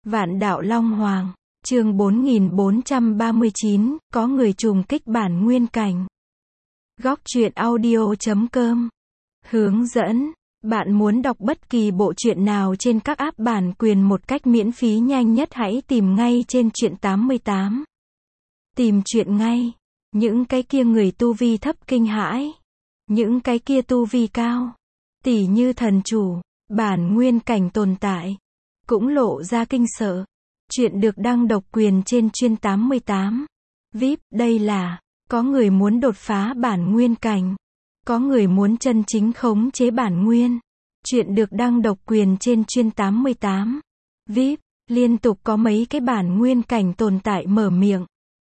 Vạn đạo Long Hoàng, chương 4439, có người trùng kích bản nguyên cảnh. Góc truyện audio.com. Hướng dẫn, bạn muốn đọc bất kỳ bộ truyện nào trên các app bản quyền một cách miễn phí nhanh nhất hãy tìm ngay trên truyện 88. Tìm truyện ngay. Những cái kia người tu vi thấp kinh hãi. Những cái kia tu vi cao. Tỉ như thần chủ, bản nguyên cảnh tồn tại. Cũng lộ ra kinh sợ. Chuyện được đăng độc quyền trên chuyên 88. VIP, đây là, có người muốn đột phá bản nguyên cảnh. Có người muốn chân chính khống chế bản nguyên. Chuyện được đăng độc quyền trên chuyên 88. VIP, liên tục có mấy cái bản nguyên cảnh tồn tại mở miệng.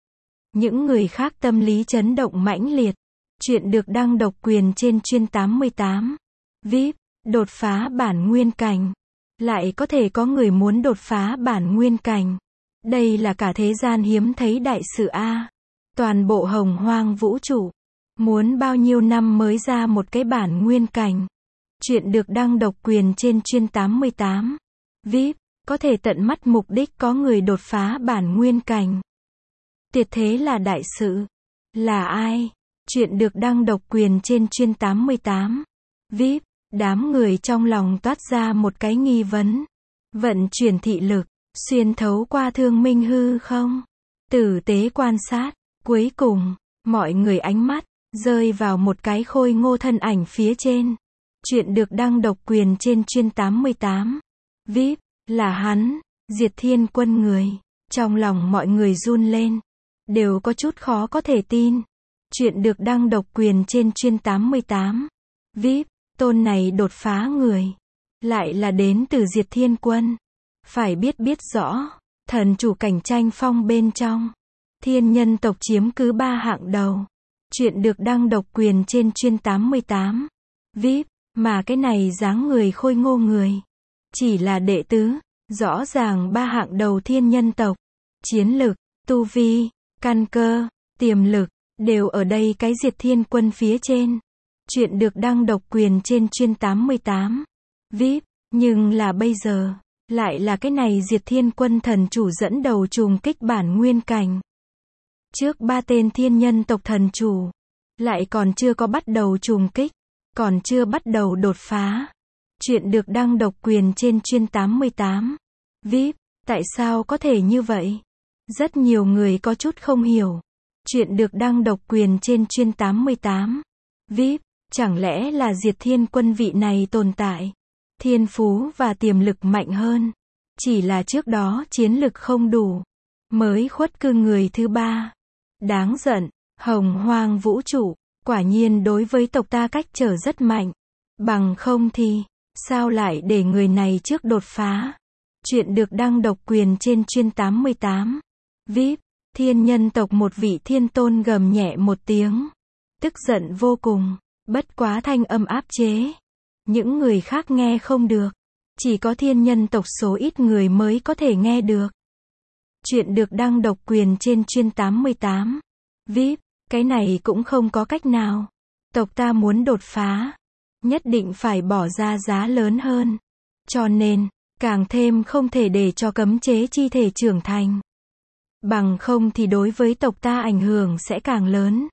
Những người khác tâm lý chấn động mãnh liệt. Chuyện được đăng độc quyền trên chuyên 88. VIP, đột phá bản nguyên cảnh. Lại có thể có người muốn đột phá bản nguyên cảnh. Đây là cả thế gian hiếm thấy đại sự A. Toàn bộ hồng hoang vũ trụ. Muốn bao nhiêu năm mới ra một cái bản nguyên cảnh. Chuyện được đăng độc quyền trên chuyên 88. VIP, có thể tận mắt mục đích có người đột phá bản nguyên cảnh. Tuyệt thế là đại sự. Là ai? Chuyện được đăng độc quyền trên chuyên 88. VIP, đám người trong lòng toát ra một cái nghi vấn. Vận chuyển thị lực, xuyên thấu qua thương minh hư không? Tử tế quan sát, cuối cùng, mọi người ánh mắt, rơi vào một cái khôi ngô thân ảnh phía trên. Chuyện được đăng độc quyền trên chuyên 88. VIP, là hắn, Diệt Thiên Quân người. Trong lòng mọi người run lên. Đều có chút khó có thể tin. Chuyện được đăng độc quyền trên chuyên 88. VIP, tôn này đột phá người. Lại là đến từ Diệt Thiên Quân. Phải biết rõ, thần chủ cảnh tranh phong bên trong. Thiên nhân tộc chiếm cứ 3 hạng đầu. Chuyện được đăng độc quyền trên chuyên 88. VIP, mà cái này dáng người khôi ngô người. Chỉ là đệ tứ, rõ ràng 3 hạng đầu thiên nhân tộc. Chiến lực, tu vi, căn cơ, tiềm lực, đều ở đây cái Diệt Thiên Quân phía trên. Chuyện được đăng độc quyền trên chuyên 88. VIP, nhưng là bây giờ, lại là cái này Diệt Thiên Quân thần chủ dẫn đầu trùng kích bản nguyên cảnh. Trước 3 tên thiên nhân tộc thần chủ, lại còn chưa có bắt đầu trùng kích, còn chưa bắt đầu đột phá. Chuyện được đăng độc quyền trên chuyên 88. VIP, tại sao có thể như vậy? Rất nhiều người có chút không hiểu. Chuyện được đăng độc quyền trên chuyên 88. VIP, chẳng lẽ là Diệt Thiên Quân vị này tồn tại? Thiên phú và tiềm lực mạnh hơn. Chỉ là trước đó chiến lực không đủ. Mới khuất cư người thứ 3. Đáng giận, hồng hoang vũ trụ, quả nhiên đối với tộc ta cách trở rất mạnh. Bằng không thì, sao lại để người này trước đột phá? Chuyện được đăng độc quyền trên chuyên 88. VIP, thiên nhân tộc một vị thiên tôn gầm nhẹ một tiếng. Tức giận vô cùng, bất quá thanh âm áp chế. Những người khác nghe không được. Chỉ có thiên nhân tộc số ít người mới có thể nghe được. Chuyện được đăng độc quyền trên chuyên 88. VIP, cái này cũng không có cách nào. Tộc ta muốn đột phá. Nhất định phải bỏ ra giá lớn hơn. Cho nên, càng thêm không thể để cho cấm chế chi thể trưởng thành. Bằng không thì đối với tộc ta ảnh hưởng sẽ càng lớn.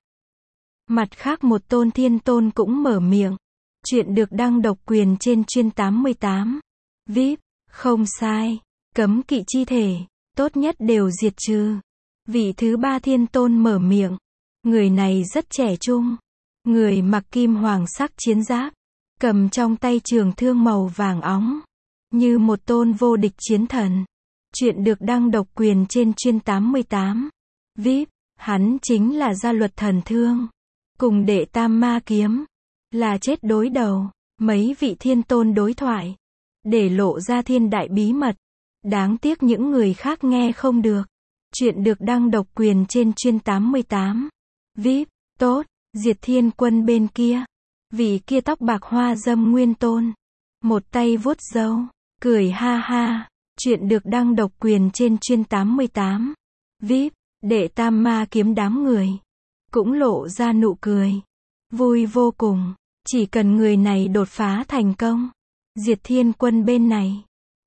Mặt khác một tôn thiên tôn cũng mở miệng. Chuyện được đăng độc quyền trên chuyên 88. VIP, không sai. Cấm kỵ chi thể, tốt nhất đều diệt trừ. Vị thứ 3 thiên tôn mở miệng. Người này rất trẻ trung. Người mặc kim hoàng sắc chiến giáp. Cầm trong tay trường thương màu vàng óng. Như một tôn vô địch chiến thần. Chuyện được đăng độc quyền trên chuyên 88. VIP, hắn chính là gia luật thần thương. Cùng đệ tam ma kiếm. Là chết đối đầu. Mấy vị thiên tôn đối thoại. Để lộ ra thiên đại bí mật. Đáng tiếc những người khác nghe không được. Chuyện được đăng độc quyền trên chuyên 88. VIP, tốt, Diệt Thiên Quân bên kia. Vị kia tóc bạc hoa dâm nguyên tôn. Một tay vuốt râu, cười ha ha. Chuyện được đăng độc quyền trên chuyên 88. VIP, đệ tam ma kiếm đám người. Cũng lộ ra nụ cười. Vui vô cùng. Chỉ cần người này đột phá thành công. Diệt Thiên Quân bên này.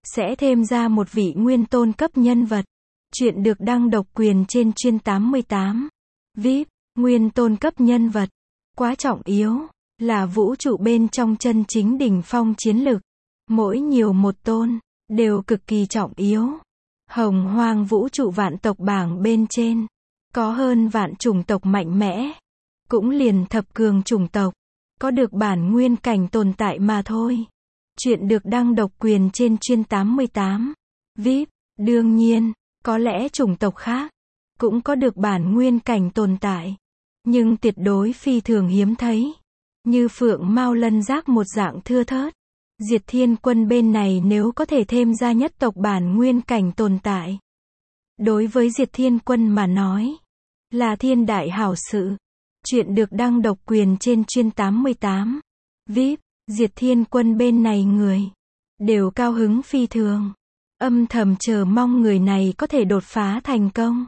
sẽ thêm ra một vị nguyên tôn cấp nhân vật. Chuyện được đăng độc quyền trên chuyên 88. VIP, nguyên tôn cấp nhân vật. Quá trọng yếu. Là vũ trụ bên trong chân chính đỉnh phong chiến lực. Mỗi nhiều một tôn, đều cực kỳ trọng yếu. Hồng hoang vũ trụ vạn tộc bảng bên trên. Có hơn vạn chủng tộc mạnh mẽ. Cũng liền thập cường chủng tộc. Có được bản nguyên cảnh tồn tại mà thôi. Chuyện được đăng độc quyền trên chuyên 88. VIP, đương nhiên, có lẽ chủng tộc khác cũng có được bản nguyên cảnh tồn tại. Nhưng tuyệt đối phi thường hiếm thấy. Như phượng mao lân giác một dạng thưa thớt. Diệt Thiên Quân bên này nếu có thể thêm ra nhất tộc bản nguyên cảnh tồn tại. Đối với Diệt Thiên Quân mà nói, là thiên đại hảo sự. Chuyện được đăng độc quyền trên chuyên 88. VIP, Diệt Thiên Quân bên này người đều cao hứng phi thường. Âm thầm chờ mong người này có thể đột phá thành công.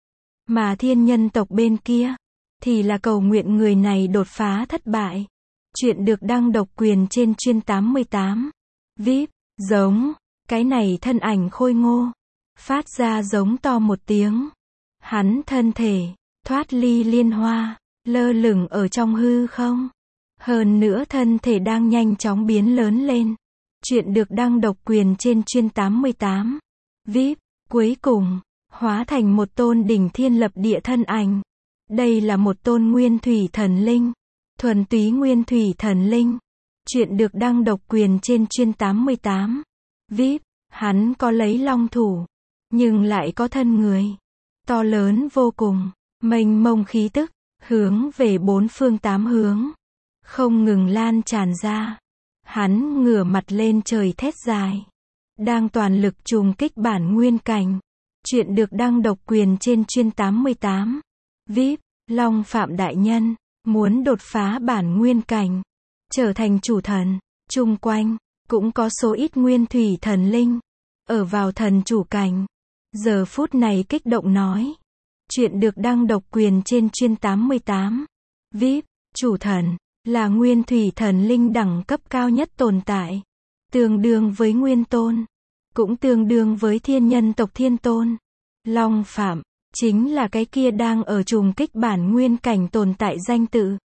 Mà thiên nhân tộc bên kia thì là cầu nguyện người này đột phá thất bại. Chuyện được đăng độc quyền trên chuyên 88. VIP, giống. Cái này thân ảnh khôi ngô. Phát ra giống to một tiếng. Hắn thân thể thoát ly liên hoa, lơ lửng ở trong hư không. Hơn nữa thân thể đang nhanh chóng biến lớn lên. Chuyện được đăng độc quyền trên chuyên 88. VIP, cuối cùng, hóa thành một tôn đỉnh thiên lập địa thân ảnh. Đây là một tôn nguyên thủy thần linh. Thuần túy nguyên thủy thần linh. Chuyện được đăng độc quyền trên chuyên 88. VIP, hắn có lấy long thủ, nhưng lại có thân người. To lớn vô cùng, mênh mông khí tức, hướng về bốn phương tám hướng. Không ngừng lan tràn ra. Hắn ngửa mặt lên trời thét dài. Đang toàn lực trùng kích bản nguyên cảnh. Chuyện được đăng độc quyền trên chuyên 88. VIP, Long Phạm Đại Nhân, muốn đột phá bản nguyên cảnh. Trở thành chủ thần. Chung quanh, cũng có số ít nguyên thủy thần linh. Ở vào thần chủ cảnh. Giờ phút này kích động nói. Chuyện được đăng độc quyền trên chuyên 88. VIP, chủ thần. Là nguyên thủy thần linh đẳng cấp cao nhất tồn tại. Tương đương với nguyên tôn. Cũng tương đương với thiên nhân tộc thiên tôn. Long Phạm, chính là cái kia đang ở trùng kích bản nguyên cảnh tồn tại danh tự.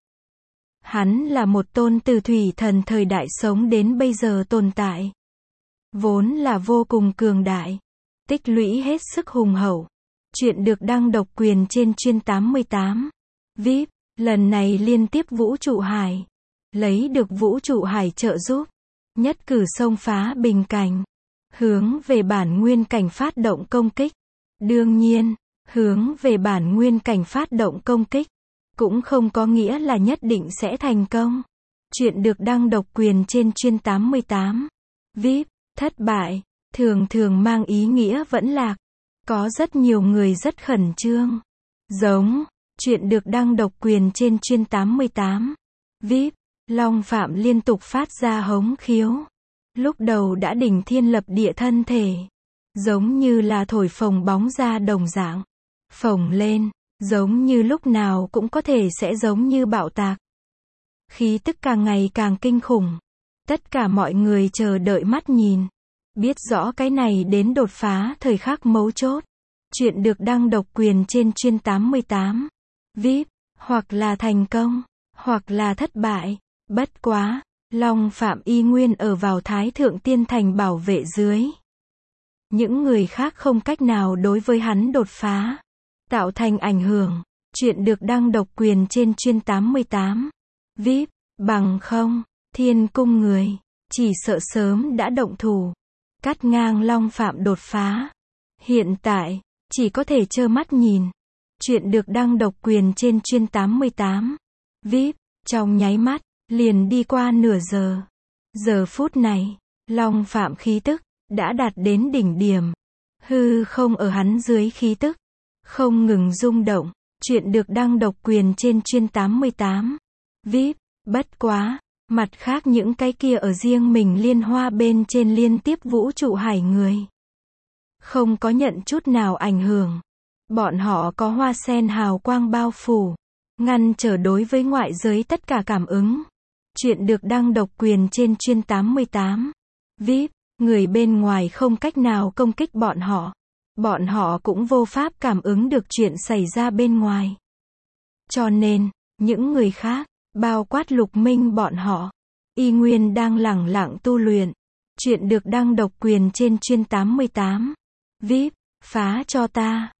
Hắn là một tôn từ thủy thần thời đại sống đến bây giờ tồn tại. Vốn là vô cùng cường đại. Tích lũy hết sức hùng hậu. Chuyện được đăng độc quyền trên chuyên 88. VIP, lần này liên tiếp vũ trụ hải. Lấy được vũ trụ hải trợ giúp. Nhất cử xông phá bình cảnh. Hướng về bản nguyên cảnh phát động công kích. Đương nhiên, hướng về bản nguyên cảnh phát động công kích. Cũng không có nghĩa là nhất định sẽ thành công. Chuyện được đăng độc quyền trên chuyên 88. VIP, thất bại. Thường thường mang ý nghĩa vẫn lạc. Có rất nhiều người rất khẩn trương. Giống. Chuyện được đăng độc quyền trên chuyên 88. VIP, Long Phạm liên tục phát ra hống khiếu. Lúc đầu đã đỉnh thiên lập địa thân thể. Giống như là thổi phồng bóng ra đồng dạng. Phồng lên, giống như lúc nào cũng có thể sẽ giống như bạo tạc. Khí tức càng ngày càng kinh khủng. Tất cả mọi người chờ đợi mắt nhìn. Biết rõ cái này đến đột phá thời khắc mấu chốt. Chuyện được đăng độc quyền trên chuyên 88. VIP, hoặc là thành công, hoặc là thất bại. Bất quá, Long Phạm y nguyên ở vào Thái Thượng Tiên Thành bảo vệ dưới. Những người khác không cách nào đối với hắn đột phá, tạo thành ảnh hưởng. Chuyện được đăng độc quyền trên chuyên 88. VIP, bằng không, thiên cung người, chỉ sợ sớm đã động thủ. Cắt ngang Long Phạm đột phá. Hiện tại, chỉ có thể trơ mắt nhìn. Chuyện được đăng độc quyền trên chuyên 88. VIP, trong nháy mắt, liền đi qua nửa giờ. Giờ phút này, Long Phạm khí tức, đã đạt đến đỉnh điểm. Hư không ở hắn dưới khí tức, không ngừng rung động. Chuyện được đăng độc quyền trên chuyên 88. VIP, bất quá. Mặt khác những cái kia ở riêng mình liên hoa bên trên liên tiếp vũ trụ hải người. Không có nhận chút nào ảnh hưởng. Bọn họ có hoa sen hào quang bao phủ. Ngăn trở đối với ngoại giới tất cả cảm ứng. Chuyện được đăng độc quyền trên chuyên 88. VIP, Người bên ngoài không cách nào công kích bọn họ. Bọn họ cũng vô pháp cảm ứng được chuyện xảy ra bên ngoài. Cho nên, những người khác, bao quát Lục Minh bọn họ, y nguyên đang lẳng lặng tu luyện. Chuyện được đăng độc quyền trên chuyên 88. VIP, phá cho ta.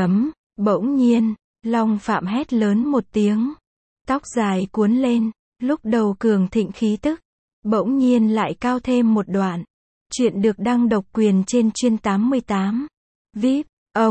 Bỗng nhiên, Long Phạm hét lớn một tiếng. Tóc dài cuốn lên, lúc đầu cường thịnh khí tức, bỗng nhiên lại cao thêm một đoạn. Chuyện được đăng độc quyền trên chuyên 88. VIP,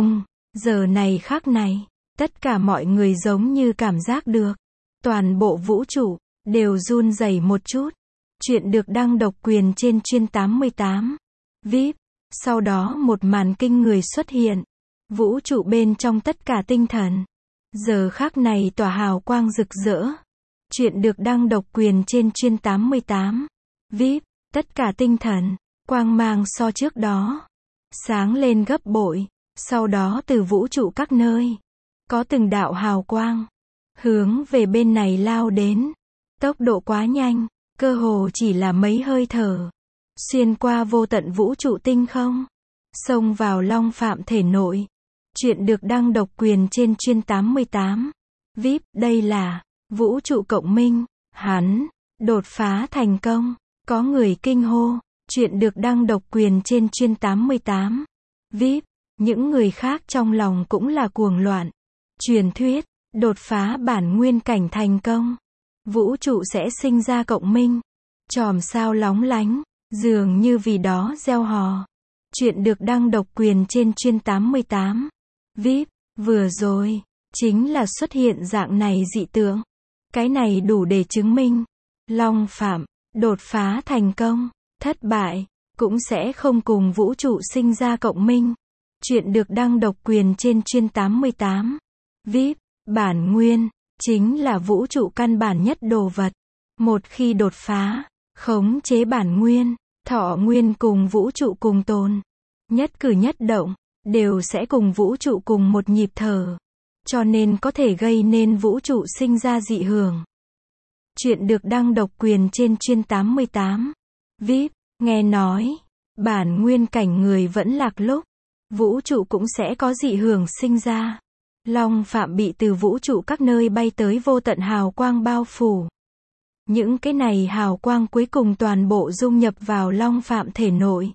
giờ này khắc này, tất cả mọi người giống như cảm giác được. Toàn bộ vũ trụ, đều run rẩy một chút. Chuyện được đăng độc quyền trên chuyên 88. VIP, sau đó một màn kinh người xuất hiện. Vũ trụ bên trong tất cả tinh thần. Giờ khắc này tỏa hào quang rực rỡ. Chuyện được đăng độc quyền trên chuyên 88. VIP, tất cả tinh thần, quang mang so trước đó. Sáng lên gấp bội. Sau đó từ vũ trụ các nơi, có từng đạo hào quang, hướng về bên này lao đến. Tốc độ quá nhanh, cơ hồ chỉ là mấy hơi thở. Xuyên qua vô tận vũ trụ tinh không. Xông vào Long Phạm thể nội. Chuyện được đăng độc quyền trên chuyên 88. VIP, đây là vũ trụ cộng minh. Hắn đột phá thành công. Có người kinh hô. Chuyện được đăng độc quyền trên chuyên 88. VIP, những người khác trong lòng cũng là cuồng loạn. Truyền thuyết, đột phá bản nguyên cảnh thành công. Vũ trụ sẽ sinh ra cộng minh. Chòm sao lóng lánh, dường như vì đó gieo hò. Chuyện được đăng độc quyền trên chuyên 88. VIP, vừa rồi, chính là xuất hiện dạng này dị tượng. Cái này đủ để chứng minh. Long Phạm, đột phá thành công, thất bại, cũng sẽ không cùng vũ trụ sinh ra cộng minh. Chuyện được đăng độc quyền trên chuyên 88. VIP, bản nguyên, chính là vũ trụ căn bản nhất đồ vật. Một khi đột phá, khống chế bản nguyên, thọ nguyên cùng vũ trụ cùng tồn. Nhất cử nhất động, đều sẽ cùng vũ trụ cùng một nhịp thở. Cho nên có thể gây nên vũ trụ sinh ra dị hưởng. Chuyện được đăng độc quyền trên chuyên 88. VIP, nghe nói, bản nguyên cảnh người vẫn lạc lúc, vũ trụ cũng sẽ có dị hưởng sinh ra. Long Phạm bị từ vũ trụ các nơi bay tới vô tận hào quang bao phủ. Những cái này hào quang cuối cùng toàn bộ dung nhập vào Long Phạm thể nội.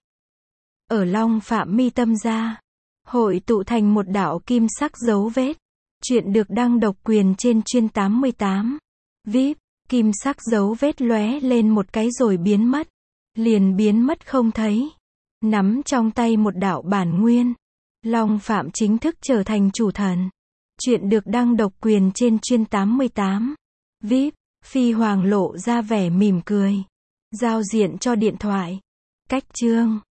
Ở Long Phạm mi tâm ra, hội tụ thành một đạo kim sắc dấu vết. Chuyện được đăng độc quyền trên chuyên 88. VIP, kim sắc dấu vết lóe lên một cái rồi biến mất. Liền biến mất không thấy. Nắm trong tay một đạo bản nguyên. Long Phạm chính thức trở thành chủ thần. Chuyện được đăng độc quyền trên chuyên 88. VIP, Phi Hoàng lộ ra vẻ mỉm cười. Giao diện cho điện thoại. Cách chương